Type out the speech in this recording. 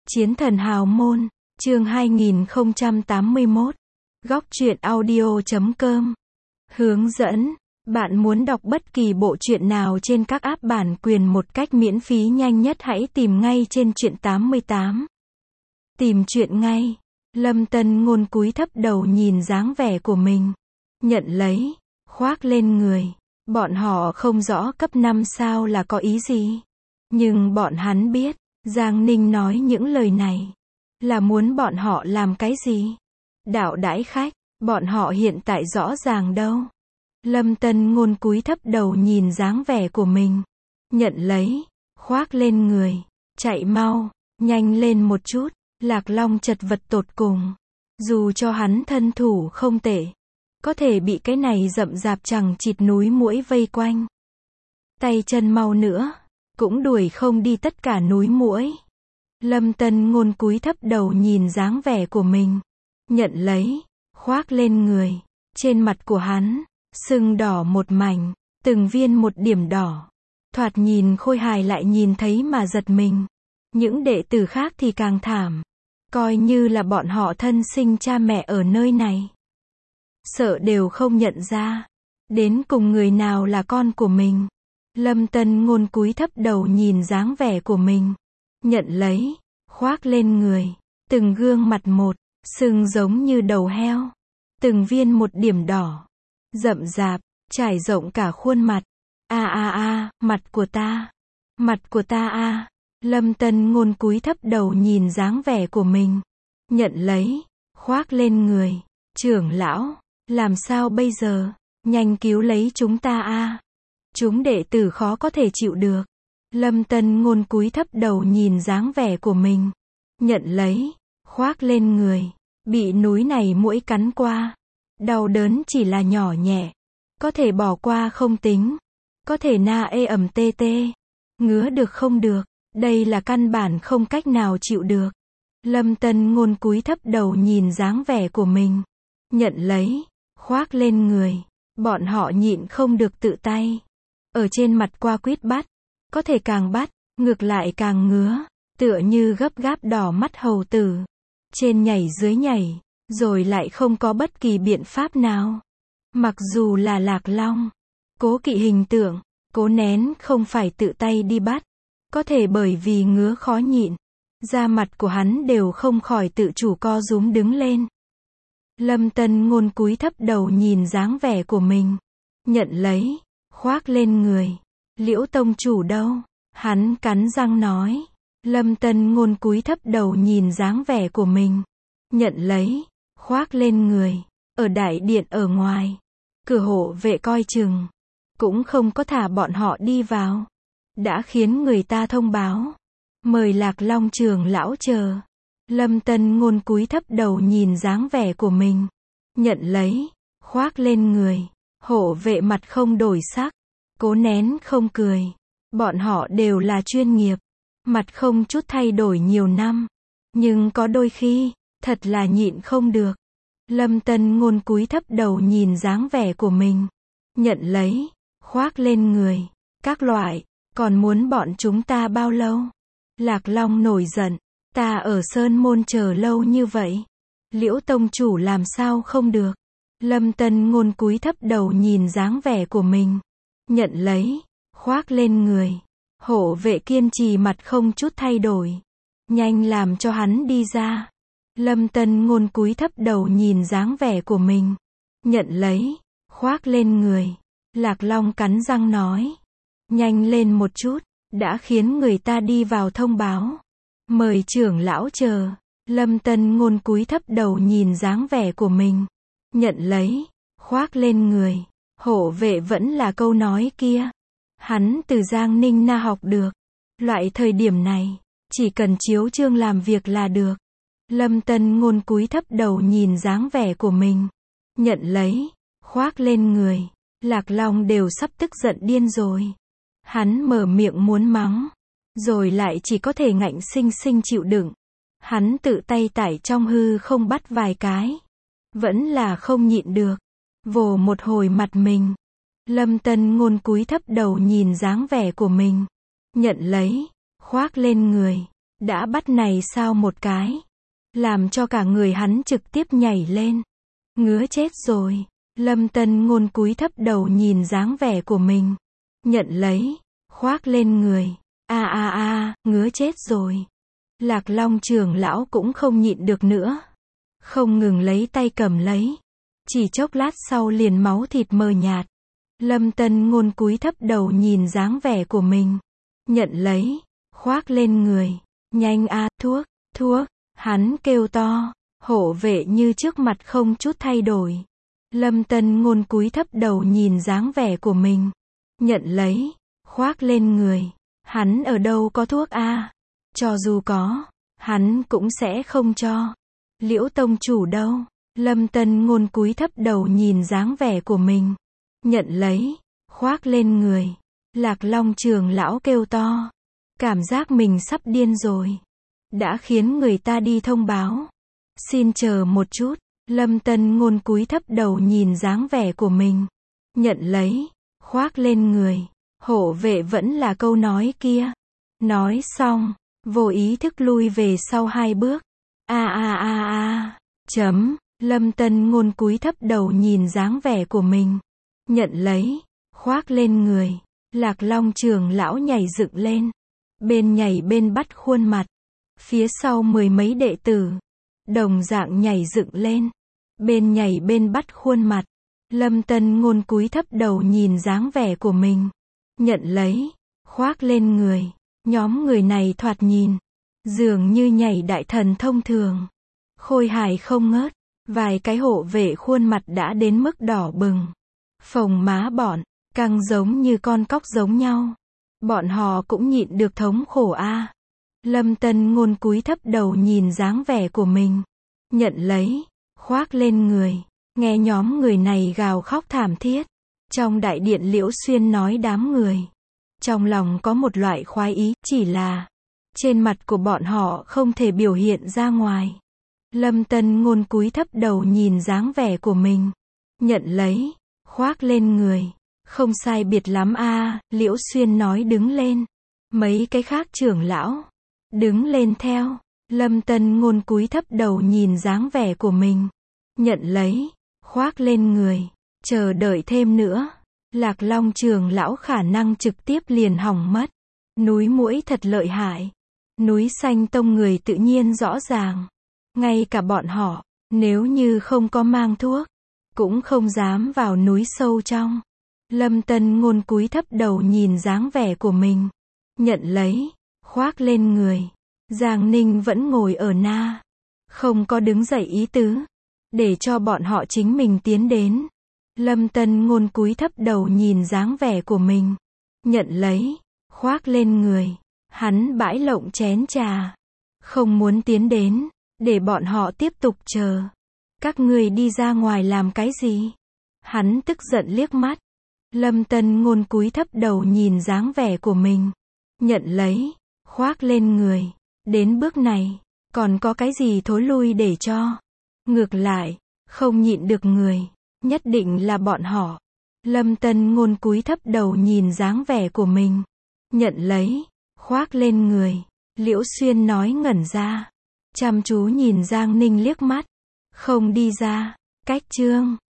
Chiến thần hào môn, chương 2081, góc truyện audio.com. Hướng dẫn, bạn muốn đọc bất kỳ bộ truyện nào trên các app bản quyền một cách miễn phí nhanh nhất hãy tìm ngay trên truyện 88. Tìm truyện ngay. Lâm Tân Ngôn cúi thấp đầu nhìn dáng vẻ của mình. Nhận lấy, khoác lên người. Bọn họ không rõ cấp 5 sao là có ý gì. Nhưng bọn hắn biết, Giang Ninh nói những lời này là muốn bọn họ làm cái gì? Đạo đãi khách, bọn họ hiện tại rõ ràng đâu. Lâm Tân Ngôn cúi thấp đầu nhìn dáng vẻ của mình. Nhận lấy, khoác lên người. Chạy mau, nhanh lên một chút. Lạc Long chật vật tột cùng. Dù cho hắn thân thủ không tệ, có thể bị cái này rậm rạp chằng chịt núi muỗi vây quanh. Tay chân mau nữa, cũng đuổi không đi tất cả núi muỗi. Lâm Tân Ngôn cúi thấp đầu nhìn dáng vẻ của mình. Nhận lấy, khoác lên người. Trên mặt của hắn, sưng đỏ một mảnh, từng viên một điểm đỏ. Thoạt nhìn khôi hài lại nhìn thấy mà giật mình. Những đệ tử khác thì càng thảm. Coi như là bọn họ thân sinh cha mẹ ở nơi này. Sợ đều không nhận ra. Đến cùng người nào là con của mình. Lâm Tân Ngôn cúi thấp đầu nhìn dáng vẻ của mình. Nhận lấy, khoác lên người. Từng gương mặt một, sưng giống như đầu heo. Từng viên một điểm đỏ. Rậm rạp, trải rộng cả khuôn mặt. Mặt của ta. Mặt của ta a. Lâm Tân Ngôn cúi thấp đầu nhìn dáng vẻ của mình. Nhận lấy, khoác lên người. Trưởng lão, làm sao bây giờ? Nhanh cứu lấy chúng ta a. Chúng đệ tử khó có thể chịu được. Lâm Tân Ngôn cúi thấp đầu nhìn dáng vẻ của mình. Nhận lấy, khoác lên người. Bị núi này muỗi cắn qua. Đau đớn chỉ là nhỏ nhẹ. Có thể bỏ qua không tính. Có thể na ẩm tê tê. Ngứa được không được. Đây là căn bản không cách nào chịu được. Lâm Tân Ngôn cúi thấp đầu nhìn dáng vẻ của mình. Nhận lấy, khoác lên người. Bọn họ nhịn không được tự tay. Ở trên mặt qua quýt bắt. Có thể càng bắt, ngược lại càng ngứa. Tựa như gấp gáp đỏ mắt hầu tử. Trên nhảy dưới nhảy. Rồi lại không có bất kỳ biện pháp nào. Mặc dù là Lạc Long. Cố kỵ hình tượng. Cố nén không phải tự tay đi bắt. Có thể bởi vì ngứa khó nhịn. Da mặt của hắn đều không khỏi tự chủ co rúm đứng lên. Lâm Tân Ngôn cúi thấp đầu nhìn dáng vẻ của mình. Nhận lấy, khoác lên người. Liễu tông chủ đâu? Hắn cắn răng nói. Lâm Tân Ngôn cúi thấp đầu nhìn dáng vẻ của mình. Nhận lấy, khoác lên người. Ở đại điện ở ngoài. Cửa hộ vệ coi chừng. Cũng không có thả bọn họ đi vào. Đã khiến người ta thông báo. Mời Lạc Long trưởng lão chờ. Lâm Tân Ngôn cúi thấp đầu nhìn dáng vẻ của mình. Nhận lấy, khoác lên người. Hộ vệ mặt không đổi sắc. Cố nén không cười. Bọn họ đều là chuyên nghiệp. Mặt không chút thay đổi nhiều năm. Nhưng có đôi khi, thật là nhịn không được. Lâm Tân Ngôn cúi thấp đầu nhìn dáng vẻ của mình. Nhận lấy, khoác lên người. Các loại. Còn muốn bọn chúng ta bao lâu? Lạc Long nổi giận. Ta ở Sơn Môn chờ lâu như vậy. Liễu tông chủ làm sao không được? Lâm Tân Ngôn cúi thấp đầu nhìn dáng vẻ của mình. Nhận lấy, khoác lên người. Hộ vệ kiên trì mặt không chút thay đổi. Nhanh làm cho hắn đi ra. Lâm Tân Ngôn cúi thấp đầu nhìn dáng vẻ của mình. Nhận lấy, khoác lên người. Lạc Long cắn răng nói. Nhanh lên một chút, đã khiến người ta đi vào thông báo. Mời trưởng lão chờ. Lâm Tân Ngôn cúi thấp đầu nhìn dáng vẻ của mình. Nhận lấy, khoác lên người. Hộ vệ vẫn là câu nói kia. Hắn từ Giang Ninh Na học được. Loại thời điểm này, chỉ cần chiếu chương làm việc là được. Lâm Tân Ngôn cúi thấp đầu nhìn dáng vẻ của mình. Nhận lấy, khoác lên người. Lạc Long đều sắp tức giận điên rồi. Hắn mở miệng muốn mắng. Rồi lại chỉ có thể ngạnh sinh sinh chịu đựng. Hắn tự tay tải trong hư không bắt vài cái. Vẫn là không nhịn được. Vồ một hồi mặt mình. Lâm Tân Ngôn cúi thấp đầu nhìn dáng vẻ của mình. Nhận lấy, khoác lên người. đã bắt này sao một cái, làm cho cả người hắn trực tiếp nhảy lên. Ngứa chết rồi. Lâm Tân Ngôn cúi thấp đầu nhìn dáng vẻ của mình. Nhận lấy, khoác lên người. Ngứa chết rồi. Lạc Long trưởng lão cũng không nhịn được nữa. Không ngừng lấy tay cầm lấy. Chỉ chốc lát sau liền máu thịt mờ nhạt. Lâm Tân Ngôn cúi thấp đầu nhìn dáng vẻ của mình. Nhận lấy, khoác lên người. Nhanh thuốc. Hắn kêu to. Hộ vệ như trước mặt không chút thay đổi. Lâm Tân Ngôn cúi thấp đầu nhìn dáng vẻ của mình. Nhận lấy, khoác lên người. Hắn ở đâu có thuốc a? Cho dù có, hắn cũng sẽ không cho. Liễu tông chủ đâu? Lâm Tân Ngôn cúi thấp đầu nhìn dáng vẻ của mình. Nhận lấy, khoác lên người. Lạc Long trưởng lão kêu to. Cảm giác mình sắp điên rồi. Đã khiến người ta đi thông báo. Xin chờ một chút. Lâm Tân Ngôn cúi thấp đầu nhìn dáng vẻ của mình. Nhận lấy, khoác lên người. Hộ vệ vẫn là câu nói kia. Nói xong, vô ý thức lui về sau 2 bước. Lâm Tân Ngôn cúi thấp đầu nhìn dáng vẻ của mình. Nhận lấy, khoác lên người. Lạc Long trưởng lão nhảy dựng lên. Bên nhảy bên bắt khuôn mặt. Phía sau 10 mấy đệ tử. Đồng dạng nhảy dựng lên. Bên nhảy bên bắt khuôn mặt. Lâm Tân Ngôn cúi thấp đầu nhìn dáng vẻ của mình. Nhận lấy, khoác lên người. Nhóm người này thoạt nhìn, dường như nhảy đại thần thông thường. Khôi hài không ngớt. Vài cái hộ vệ khuôn mặt đã đến mức đỏ bừng. Phồng má bọn, căng giống như con cóc giống nhau. Bọn họ cũng nhịn được thống khổ a. Lâm Tân Ngôn cúi thấp đầu nhìn dáng vẻ của mình. Nhận lấy, khoác lên người. Nghe nhóm người này gào khóc thảm thiết. Trong đại điện Liễu Xuyên nói đám người. Trong lòng có một loại khoái ý, chỉ là trên mặt của bọn họ không thể biểu hiện ra ngoài. Lâm Tân Ngôn cúi thấp đầu nhìn dáng vẻ của mình. Nhận lấy, khoác lên người. Không sai biệt lắm a. Liễu Xuyên nói đứng lên. Mấy cái khác trưởng lão đứng lên theo. Lâm Tân Ngôn cúi thấp đầu nhìn dáng vẻ của mình. Nhận lấy, khoác lên người. Chờ đợi thêm nữa. Lạc Long trưởng lão khả năng trực tiếp liền hỏng mất. Núi muỗi thật lợi hại. Núi Xanh Tông người tự nhiên rõ ràng. Ngay cả bọn họ, nếu như không có mang thuốc, cũng không dám vào núi sâu trong. Lâm Tân Ngôn cúi thấp đầu nhìn dáng vẻ của mình. Nhận lấy, khoác lên người. Giang Ninh vẫn ngồi ở na. Không có đứng dậy ý tứ. Để cho bọn họ chính mình tiến đến. Lâm Tân Ngôn cúi thấp đầu nhìn dáng vẻ của mình. Nhận lấy, khoác lên người. Hắn bãi lộng chén trà. Không muốn tiến đến. Để bọn họ tiếp tục chờ. Các người đi ra ngoài làm cái gì? Hắn tức giận liếc mắt. Lâm Tân Ngôn cúi thấp đầu nhìn dáng vẻ của mình. Nhận lấy, khoác lên người. Đến bước này, còn có cái gì thối lui để cho? Ngược lại, không nhịn được người. Nhất định là bọn họ. Lâm Tân Ngôn cúi thấp đầu nhìn dáng vẻ của mình. Nhận lấy, khoác lên người. Liễu Xuyên nói ngẩn ra. Chăm chú nhìn Giang Ninh liếc mắt. Không đi ra. Cách chương